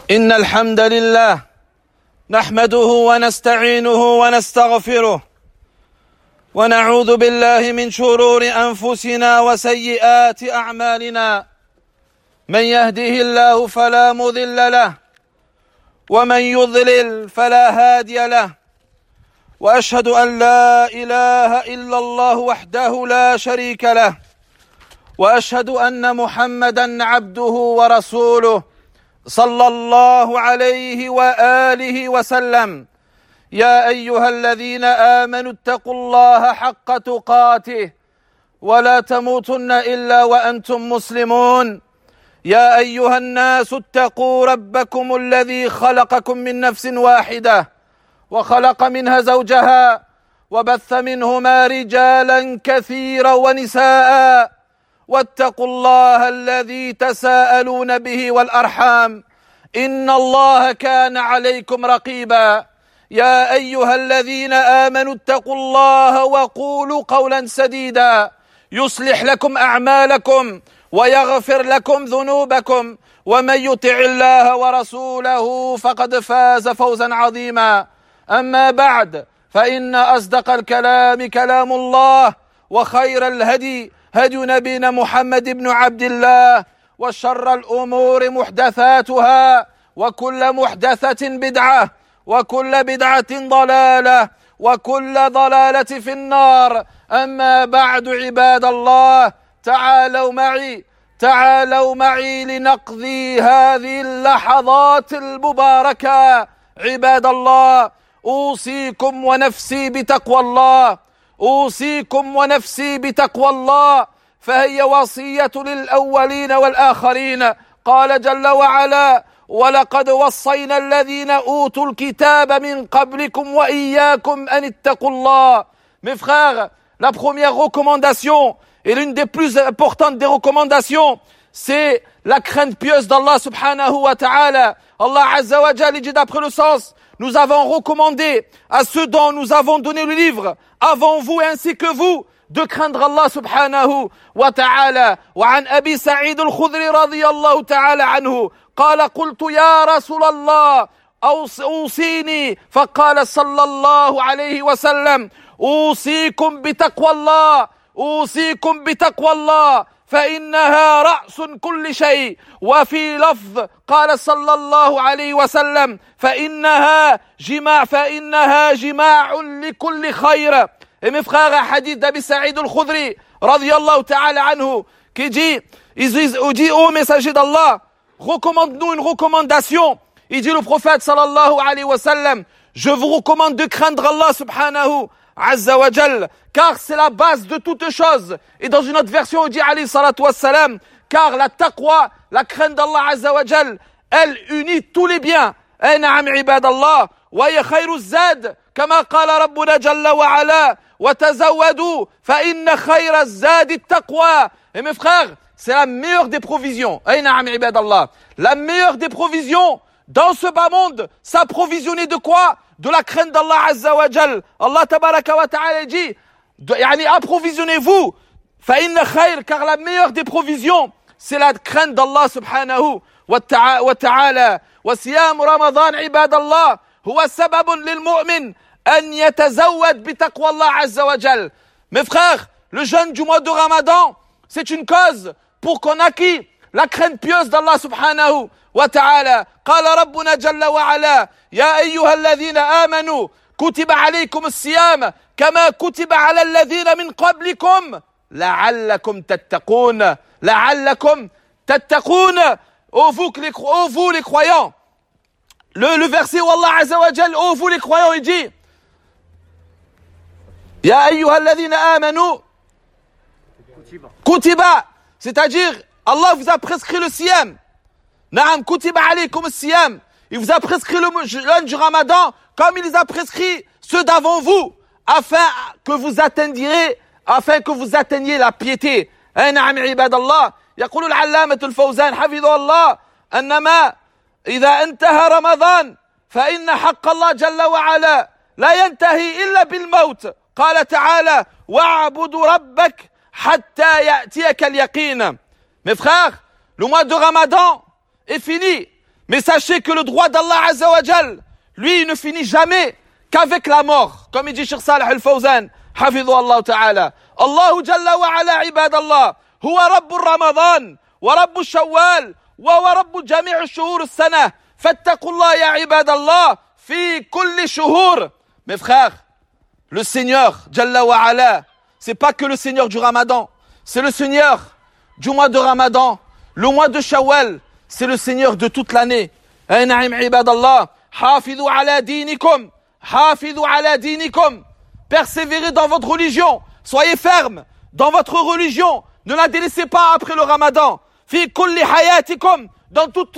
إن الحمد لله نحمده ونستعينه ونستغفره ونعوذ بالله من شرور أنفسنا وسيئات أعمالنا. من يهده الله فلا مضل له ومن يضلل فلا هادي له، وأشهد أن لا إله إلا الله وحده لا شريك له، وأشهد أن محمدا عبده ورسوله صلى الله عليه وآله وسلم. يا أيها الذين آمنوا اتقوا الله حق تقاته ولا تموتن إلا وأنتم مسلمون. يا أيها الناس اتقوا ربكم الذي خلقكم من نفس واحدة وخلق منها زوجها وبث منهما رجالا كثيرا ونساء، واتقوا الله الذي تساءلون به والأرحام إن الله كان عليكم رقيبا. يا أيها الذين آمنوا اتقوا الله وقولوا قولا سديدا يصلح لكم أعمالكم ويغفر لكم ذنوبكم، ومن يطع الله ورسوله فقد فاز فوزا عظيما. أما بعد، فإن أصدق الكلام كلام الله، وخير الهدي هدي نبينا محمد بن عبد الله، وشر الأمور محدثاتها، وكل محدثة بدعة، وكل بدعة ضلالة، وكل ضلالة في النار. أما بعد، عباد الله، تعالوا معي لنقضي هذه اللحظات المباركة. عباد الله، أوصيكم ونفسي بتقوى الله، أوصيكم ونفسي بتقوى الله، فهي وصية للأولين والآخرين. قال جل وعلا: ولقد وصينا الذين أوتوا الكتاب من قبلكم وإياكم أن اتقوا الله. Mes frères, la première recommandation et l'une des plus importantes des recommandations, c'est la crainte pieuse d'Allah subhanahu wa ta'ala. Allah azza wa jalla dit d'après le sens: nous avons recommandé à ceux dont nous avons donné le livre avant vous ainsi que vous de craindre Allah subhanahu wa ta'ala. وعن أبي سعيد الخدري رضي الله تعالى عنه قال: قلت يا رسول الله أوصيني، فقال صلى الله عليه وسلم: أوصيكم بتقوى الله، أوصيكم بتقوى الله، فإنها رأس كل شيء. وفي لفظ قال صلى الله عليه وسلم: فإنها جماع لكل خير. Et mes frères, un hadith d'Abi Sa'id al-Khudri radiyallahu ta'ala anhu qui dit, ô messager d'Allah, recommande-nous une recommandation. Il dit le prophète sallallahu alayhi wa sallam: je vous recommande de craindre Allah subhanahu azza wa jal, car c'est la base de toute chose. Et dans une autre version, il dit alayhi salatu wa salam, car la taqwa, la crainte d'Allah azza wa jal, elle unit tous les biens. Et na'am ibadallah, wa ya khayru zad, kama qala rabbuna jalla wa ala, wa tazawwadu, fa inna khayra zad at-taqwa. Et mes frères, c'est la meilleure des provisions. Ay na'am ibadallah. La meilleure des provisions dans ce bas monde, s'approvisionner de quoi? De la crainte d'Allah azza wa jal. Allah tabaraka wa ta'ala dit, approvisionnez-vous. Fa inna khayr, car la meilleure des provisions, c'est la crainte d'Allah subhanahu wa ta'ala. Wa siyam Ramadan ibadallah huwa sababun lil mu'min an yatazawwad bi taqwa Allah azza wa jal. Mes frères, le jeûne du mois de Ramadan, c'est une cause pour qu'on acquiert la crainte pieuse d'Allah subhanahu wa ta'ala. Qala rabbuna jalla wa ala: ya ayyuha alladhina amanu kutiba alaykum as-siyam kama kutiba ala alladhina min qablikum la'allakum tattaqun. La'allakum tattaqun. Ô vous les croyants. Le verset où Allah azza wa jalla, ô vous les croyants, il dit: ya ayyuha alladhina amanu kutiba, c'est-à-dire Allah vous a prescrit le siyam. Naam, kutiba alaykum as-siyam. Il vous a prescrit le jeûne du Ramadan comme il les a prescrit ceux d'avant vous, afin que vous atteigniez la piété. Naam ibadallah. يقول العلامة الفوزان حفظه الله: أنما إذا انتهى رمضان فإن حق الله جل وعلا لا ينتهي إلا بالموت. قال تعالى: واعبد ربك حتى يأتيك اليقين. Mes frères, le mois de Ramadan est fini. Mais sachez que le droit d'Allah Azza wa Jal, lui, il ne finit jamais qu'avec la mort. Comme il dit Cheikh Salih al-Fawzan, حفظه الله تعالى. الله جل وعلا عباد الله هو رب رمضان ورب الشوال ورب جميع الشهور السنة. فاتقوا الله يا عباد الله في كل شهور. Mes frères, le Seigneur Jalla wa Ala, c'est pas que le Seigneur du Ramadan, c'est le Seigneur du mois de Ramadan, le mois de Shawwal, c'est le Seigneur de toute l'année. Na'im ibadallah, hafidhu ala dinikum, hafidhu ala dinikum. Persévérez dans votre religion, soyez fermes dans votre religion, ne la délaissez pas après le Ramadan. Fi kulli hayatikum, dans toute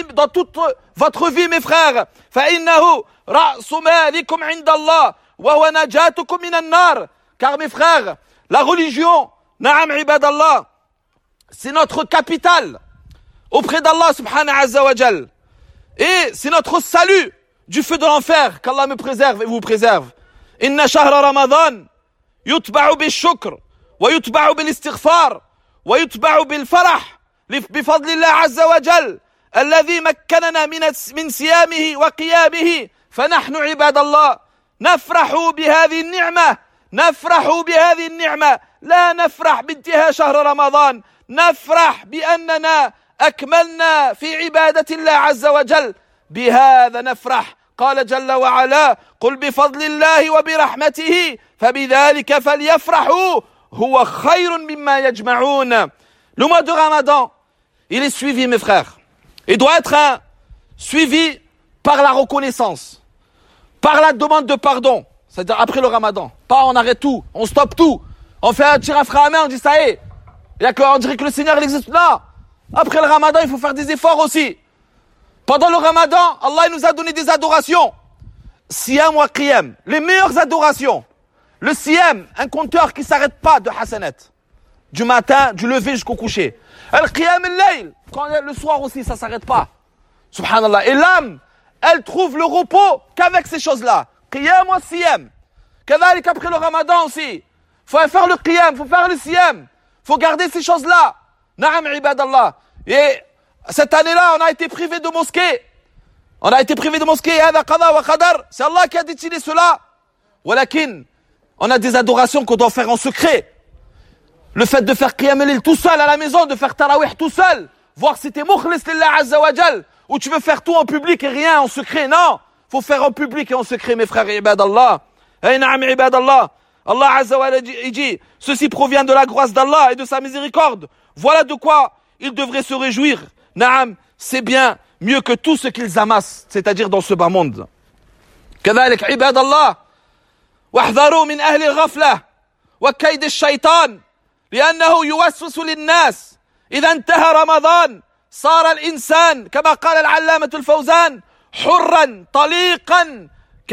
votre vie, mes frères. Fa innahu ra'su malikum 'inda Allah wa huwa najatukum minan nar. Car mes frères, la religion, na'am ibadallah, c'est notre capital auprès d'Allah subhanahu azza wa jal. Et c'est notre salut du feu de l'enfer. Qu'Allah me préserve et vous préserve. Inna shahra Ramadan yutba'u bil shukr wa yutba'u bil istighfar wa yutba'u bil farah بفضل الله عز وجل الذي مكننا من صيامه وقيامه. فنحن عباد الله نفرح بهذه النعمة، نفرح بهذه النعمة، لا نفرح بانتهاء شهر رمضان، نفرح بأننا أكملنا في عبادة الله عز وجل، بهذا نفرح. قال جل وعلا قل بفضل الله وبرحمته فبذلك فليفرحوا هو خير مما يجمعون. Le mois de Ramadan, il est suivi, mes frères. Il doit être suivi par la reconnaissance, par la demande de pardon. C'est-à-dire après le Ramadan. Pas on arrête tout, on stoppe tout. On fait un tir à frère à main, on dit ça y est. On dirait que le Seigneur il existe là. Après le Ramadan, il faut faire des efforts aussi. Pendant le Ramadan, Allah il nous a donné des adorations. Siyam wa qiyam, les meilleures adorations. Le siyam, un compteur qui ne s'arrête pas de hasanat. Du matin, du lever jusqu'au coucher. Al-qiyam al-layl, le soir aussi, ça ne s'arrête pas. Subhanallah. Et l'âme, elle trouve le repos qu'avec ces choses-là. Qiyam wa siyam. Kadhalik après le Ramadan aussi. Faut faire le qiyam, faut faire le siyam. Faut garder ces choses-là. Na'am ibadallah. Et cette année-là, on a été privé de mosquée. On a été privé de mosquée. C'est Allah qui a décidé cela. Walakin, on a des adorations qu'on doit faire en secret. Le fait de faire Qiyam al-Layl tout seul à la maison, de faire Tarawih tout seul, voir si t'es mukhlis lillah azza wa jal, ou tu veux faire tout en public et rien en secret. Non, faut faire en public et en secret, mes frères et ibadallah. Hey na'am ibadallah. Allah azza wa jal dit, ceci provient de la grâce d'Allah et de sa miséricorde. Voilà de quoi ils devraient se réjouir. Na'am, c'est bien mieux que tout ce qu'ils amassent, c'est-à-dire dans ce bas monde. كذلك عباد الله واحذروا من أهل الغفلة وكيد الشيطان لأنه يوسوس للناس. إذا انتهى رمضان صار الإنسان كما قال العلامة الفوزان حرا طليقا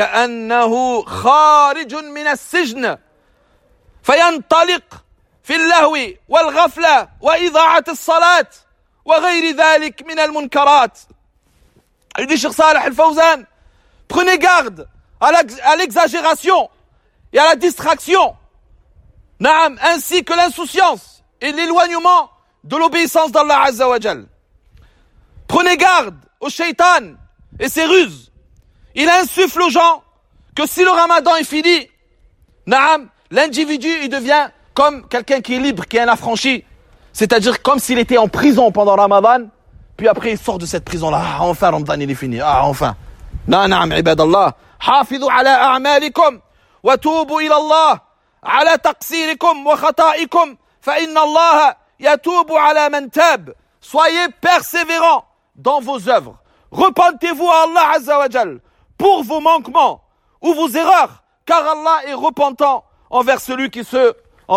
كأنه خارج من السجن فينطلق في اللهو والغفلة وإضاعة الصلاة وغير ذلك من المنكرات. Il dit Cheikh Salih al-Fawzan, prenez garde à l'exagération et à la distraction, Naam, ainsi que l'insouciance et l'éloignement de l'obéissance d'Allah Azza wa Jal. Prenez garde au shaitan et ses ruses. Il insuffle aux gens que si le Ramadan est fini, Naam, l'individu il devient comme quelqu'un qui est libre, qui est un affranchi. C'est-à-dire comme s'il était en prison pendant Ramadan, puis après il sort de cette prison-là. Ah, enfin Ramadan il est fini. Ah, enfin. Naam, ibadallah. Hafidhu ala a'malikum wa tubu ila Allah. على تقصيركم وخطائكم فإن الله يتوب على من تاب. Soyez persévérants dans vos œuvres. Repentez-vous à Allah Azza wa Jal pour vos manquements ou vos erreurs, car Allah est repentant envers celui qui se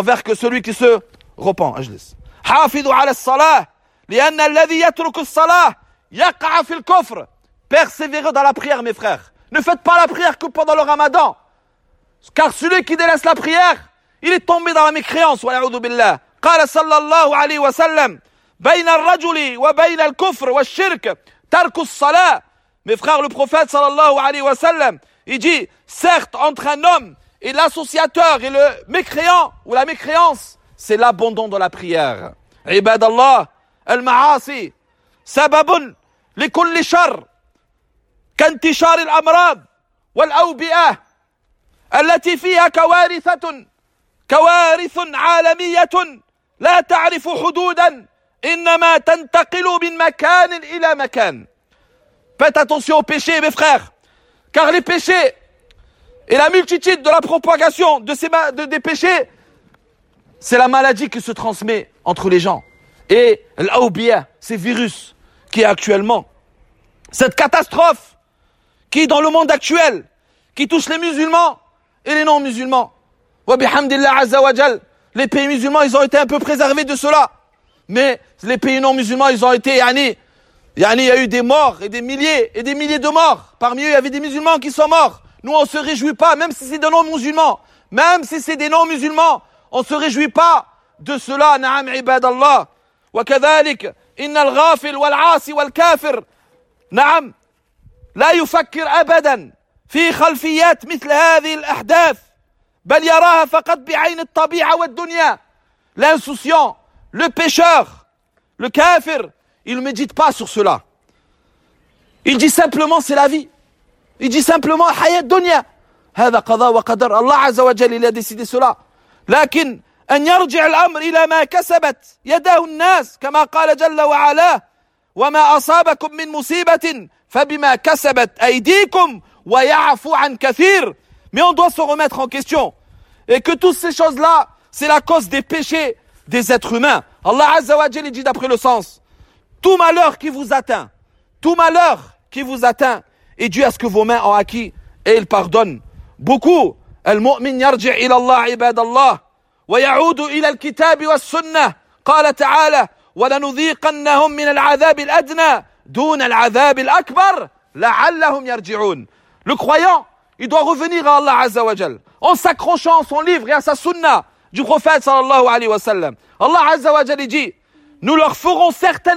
repent. أجلس. حافظوا على الصلاة لأن الذي يترك الصلاة يقع في الكفر. Persévérez dans la prière, mes frères. Ne faites pas la prière que pendant le Ramadan. Car celui qui délaisse la prière, il est tombé dans la mécréance. Wa'a'udhu billah. قال صلى الله عليه وسلم بين الرجل وبين الكفر والشرك ترك الصلاة. Mes frères, le prophète sallallahu alayhi wa sallam, il dit, certes, entre un homme et l'associateur et le mécréant, ou la mécréance, c'est l'abandon de la prière. Ibadallah, al-ma'asi, sababun لكل شر كانتشار الأمراض والأوبئة التي فيها كوارث عالمية لا تعرف حدودا إنما تنتقل من مكان إلى مكان. Faites attention aux péchés, mes frères, car les péchés et la multitude de la propagation des péchés, c'est la maladie qui se transmet entre les gens. Et l'Aoubiya, ces virus qui est actuellement, cette catastrophe qui est dans le monde actuel, qui touche les musulmans et les non-musulmans. Wa bihamdillah azza wa jal, les pays musulmans, ils ont été un peu préservés de cela. Mais les pays non-musulmans, ils ont été, il y a eu des morts et des milliers de morts. Parmi eux, il y avait des musulmans qui sont morts. Nous, on se réjouit pas, même si c'est des non-musulmans. Même si c'est des non-musulmans, on se réjouit pas de cela. Na'am ibadallah. Wa kadhalik, inna al-ghafil wal-'asi wal-kafir. Na'am. لا يفكر أبدا في خلفيات مثل هذه الأحداث بل يراها فقط بعين الطبيعة والدنيا. L'insouciant, le pécheur, le kafir, il ne médite pas sur cela. Il dit simplement c'est la vie. Il dit simplement hayat dunya. هذا قضاء وقدر. Allah عز وجل il a décidé cela. لكن أن يرجع الأمر إلى ما كسبت يداه الناس كما قال جل وعلا وما أصابكم من مصيبة فبما كسبت أيديكم ويعفو عن كثير. Mais on doit se remettre en question. Et que toutes ces choses-là, c'est la cause des péchés des êtres humains. Allah Azza wa Jalla dit d'après le sens, tout malheur qui vous atteint, est dû à ce que vos mains ont acquis et il pardonne. Beaucoup. المؤمن يرجع إلى الله عباد الله ويعود إلى الكتاب والسنة. قال تعالى ولنذيقنهم من العذاب الأدنى دون العذاب الأكبر لعلهم يرجعون. Le croyant, il doit revenir à Allah Azza wa Jal en s'accrochant à son livre et à sa sunna du prophète sallallahu alayhi wa sallam. Allah Azza wa Jal dit, nous leur ferons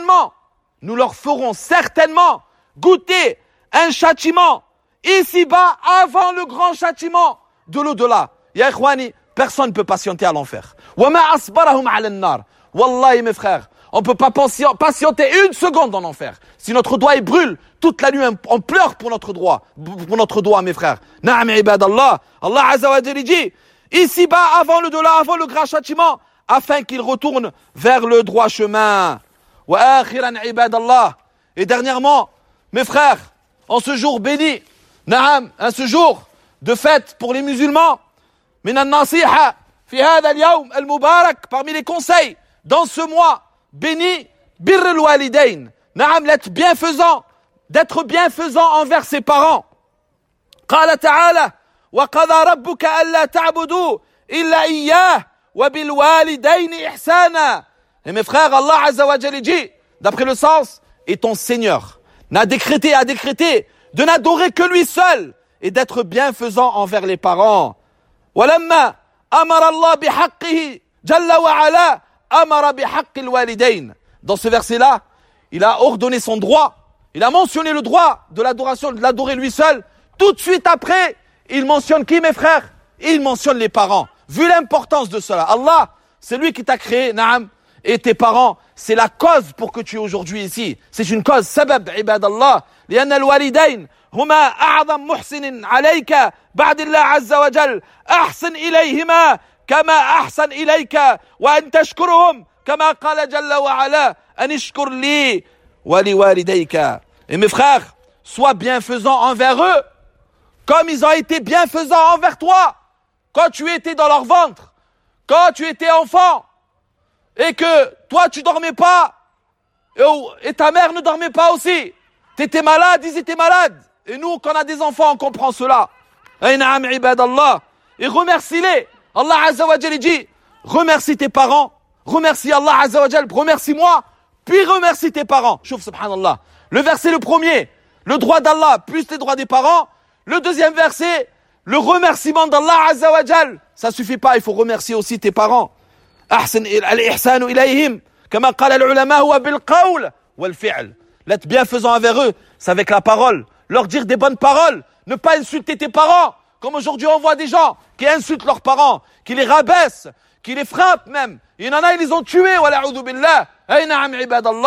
certainement goûter un châtiment ici-bas avant le grand châtiment de l'au-delà. Ya ikhwani, personne ne peut patienter à l'enfer. Wa ma asbarahum ala an-nar. Wallahi mes frères, on ne peut pas patienter une seconde en enfer. Si notre doigt il brûle, toute la nuit on pleure pour notre doigt, mes frères. Na'am ibadallah. Allah Azza wa Jalla dit, ici-bas, avant le delà, avant le grand châtiment, afin qu'il retourne vers le droit chemin. Wa akhiran ibadallah. Et dernièrement, mes frères, en ce jour béni, na'am, en ce jour de fête pour les musulmans, min an-nasiha fi hadha al-yawm al-mubarak, parmi les conseils dans ce mois béni, birr al-walidain, na'am, d'être bienfaisant envers ses parents. Qala ta'ala wa qadha rabbuka alla ta'budu illa iyyah wa bil walidain ihsana. Et mes frères, Allah Azza wa Jalla dit, d'après le sens, et ton Seigneur a décrété de n'adorer que lui seul et d'être bienfaisant envers les parents. Walamma amara Allah bihaqqihi jalla wa ala amara bihaqqil walidain. Dans ce verset-là, il a ordonné son droit, il a mentionné le droit de l'adoration, de l'adorer lui seul. Tout de suite après, il mentionne qui, mes frères? Il mentionne les parents. Vu l'importance de cela, Allah, c'est lui qui t'a créé, na'am, et tes parents, c'est la cause pour que tu es aujourd'hui ici. C'est une cause, sabab, ibadallah. لأن الوالدين هما أعظم محسن عليك بعد الله عز وجل. أحسن إليهما كما أحسن إليك وأن تشكرهم كما قال جل وعلا أن اشكر لي ولوالديك. Et mes frères, sois bienfaisant envers eux comme ils ont été bienfaisants envers toi quand tu étais dans leur ventre, quand tu étais enfant et que toi tu dormais pas et ta mère ne dormait pas aussi. T'étais malade, ils étaient malades. Et nous, quand on a des enfants, on comprend cela. Aïna'am ibadallah. Et remercie-les. Allah Azza wa Jalla dit, remercie tes parents, remercie Allah Azza wa Jalla, remercie-moi, puis remercie tes parents. Chouf, subhanallah. Le verset le premier, le droit d'Allah plus les droits des parents. Le deuxième verset, le remerciement d'Allah Azza wa Jalla. Ça suffit pas, il faut remercier aussi tes parents. Ahsan al-ihsanu ilayhim. Kama qala al-ulama huwa bil-qawl wal-fi'l. L'être bienfaisant envers eux, c'est avec la parole. Leur dire des bonnes paroles. Ne pas insulter tes parents. Comme aujourd'hui, on voit des gens qui insultent leurs parents, qui les rabaissent, qui les frappent même. Il y en a, ils les ont tués. Wa la'udhu billah. Ay na'am ibadallah.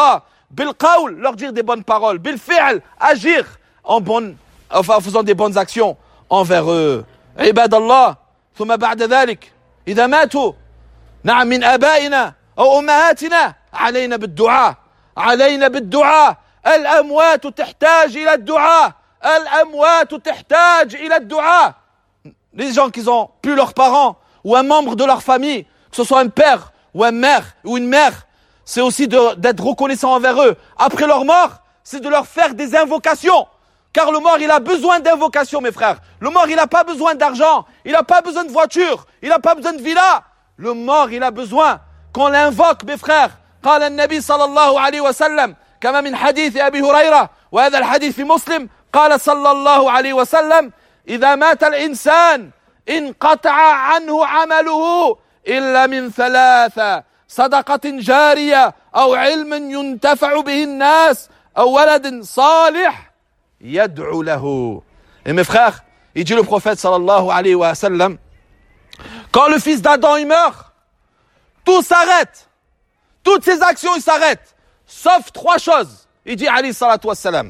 bil qawl, leur dire des bonnes paroles, bil fi'l, agir en faisant des bonnes actions envers eux. Ibadallah, ثم بعد ذلك إذا ماتوا نعم من آبائنا أو أمهاتنا علينا بالدعاء علينا بالدعاء الأموات تحتاج إلى الدعاء الأموات تحتاج إلى الدعاء. Les gens qui ont plus leurs parents ou un membre de leur famille, que ce soit un père ou une mère, c'est aussi d'être reconnaissant envers eux. Après leur mort, c'est de leur faire des invocations. Car le mort, il a besoin d'invocations, mes frères. Le mort, il n'a pas besoin d'argent. Il n'a pas besoin de voiture. Il n'a pas besoin de villa. Le mort, il a besoin qu'on l'invoque, mes frères. قال النبي صلى الله عليه وسلم كما من حديث أبي هريرة وهذا الحديث في مسلم قال صلى الله عليه وسلم إذا مات الإنسان انقطع عنه عمله إلا من ثلاثة صدقة جارية أو علم ينتفع به الناس أو ولد صالح يدعو له. Et mes frères, il dit le prophète sallallahu alayhi wa sallam, quand le fils d'Adam il meurt, tout s'arrête, toutes ses actions il s'arrêtent, sauf trois choses. Il dit alayhi salatu wassalam,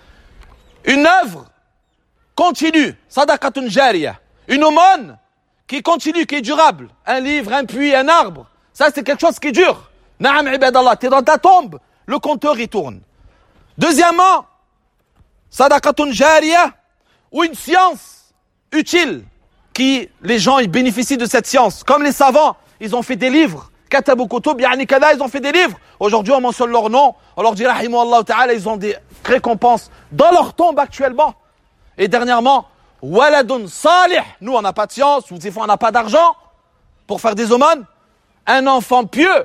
une œuvre continue, sadaqatun jariya, une aumône qui continue, qui est durable, un livre, un puits, un arbre, ça c'est quelque chose qui dure. Naam ibadallah, t'es dans ta tombe, le compteur il tourne. Deuxièmement, sadaqatun jariya, ou une science utile, qui les gens ils bénéficient de cette science. Comme les savants, ils ont fait des livres, katabu kutub, yani kada, ils ont fait des livres. Aujourd'hui, on mentionne leur nom, on leur dit rahimahullah ta'ala, ils ont des récompenses dans leur tombe actuellement. Et dernièrement, waladun salih, nous on n'a pas de science, ou des fois on n'a pas d'argent pour faire des aumônes. Un enfant pieux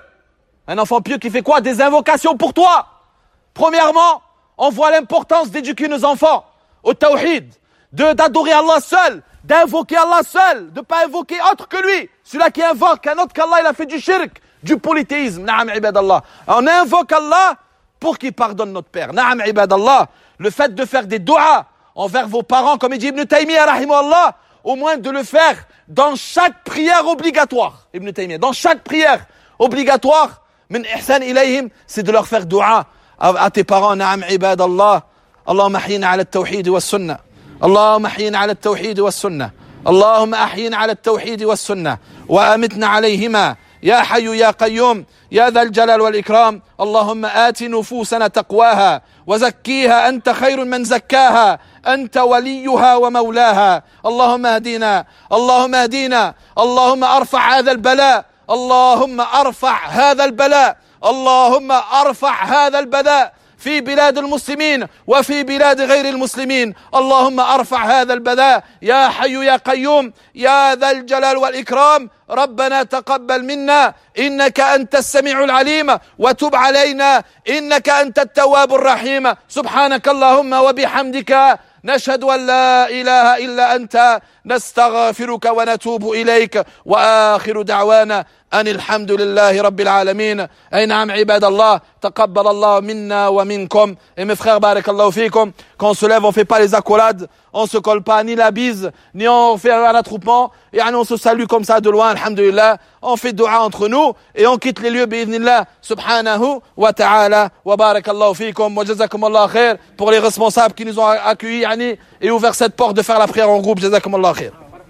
qui fait quoi? Des invocations pour toi. Premièrement, on voit l'importance d'éduquer nos enfants au tawhid, d'adorer Allah seul, d'invoquer Allah seul, de ne pas invoquer autre que lui. Celui-là qui invoque un autre qu'Allah, il a fait du shirk, du polythéisme. Na'am ibadallah. On invoque Allah pour qu'il pardonne notre père. Na'am ibadallah. Le fait de faire des du'as envers vos parents, comme il dit Ibn Taymiyyah, rahimahullah, au moins de le faire dans chaque prière obligatoire. Ibn Taymiyyah, dans chaque prière obligatoire, min ihsan ilayhim, c'est de leur faire du'a à tes parents. Na'am ibadallah. اللهم احينا على التوحيد والسنة اللهم احينا على التوحيد والسنة اللهم احينا على التوحيد والسنة وأمتنا عليهما يا حي يا قيوم يا ذا الجلال والإكرام اللهم آت نفوسنا تقواها وزكيها أنت خير من زكاها أنت وليها ومولاها اللهم اهدنا اللهم اهدنا اللهم ارفع هذا البلاء اللهم ارفع هذا البلاء اللهم ارفع هذا البلاء في بلاد المسلمين وفي بلاد غير المسلمين اللهم ارفع هذا البلاء يا حي يا قيوم يا ذا الجلال والإكرام ربنا تقبل منا إنك أنت السميع العليم وتب علينا إنك أنت التواب الرحيم سبحانك اللهم وبحمدك نشهد أن لا إله إلا أنت نستغفرك ونتوب إليك وآخر دعوانا أن الحمد لله رب العالمين. أي نعم عباد الله تقبل الله منا ومنكم. Et mes frères, barakallahu fikum, quand on se lève, on fait pas les accolades, on se colle pas ni la bise, ni on fait un attroupement, et on se salue comme ça de loin, alhamdulillah, on fait dua entre nous, et on quitte les lieux, bi'idhnillah, subhanahu wa ta'ala, wa barakallahu fikum, wa jazakumullah khair, pour les responsables qui nous ont accueillis, et ouvert cette porte de faire la prière en groupe, jazakumullah khair.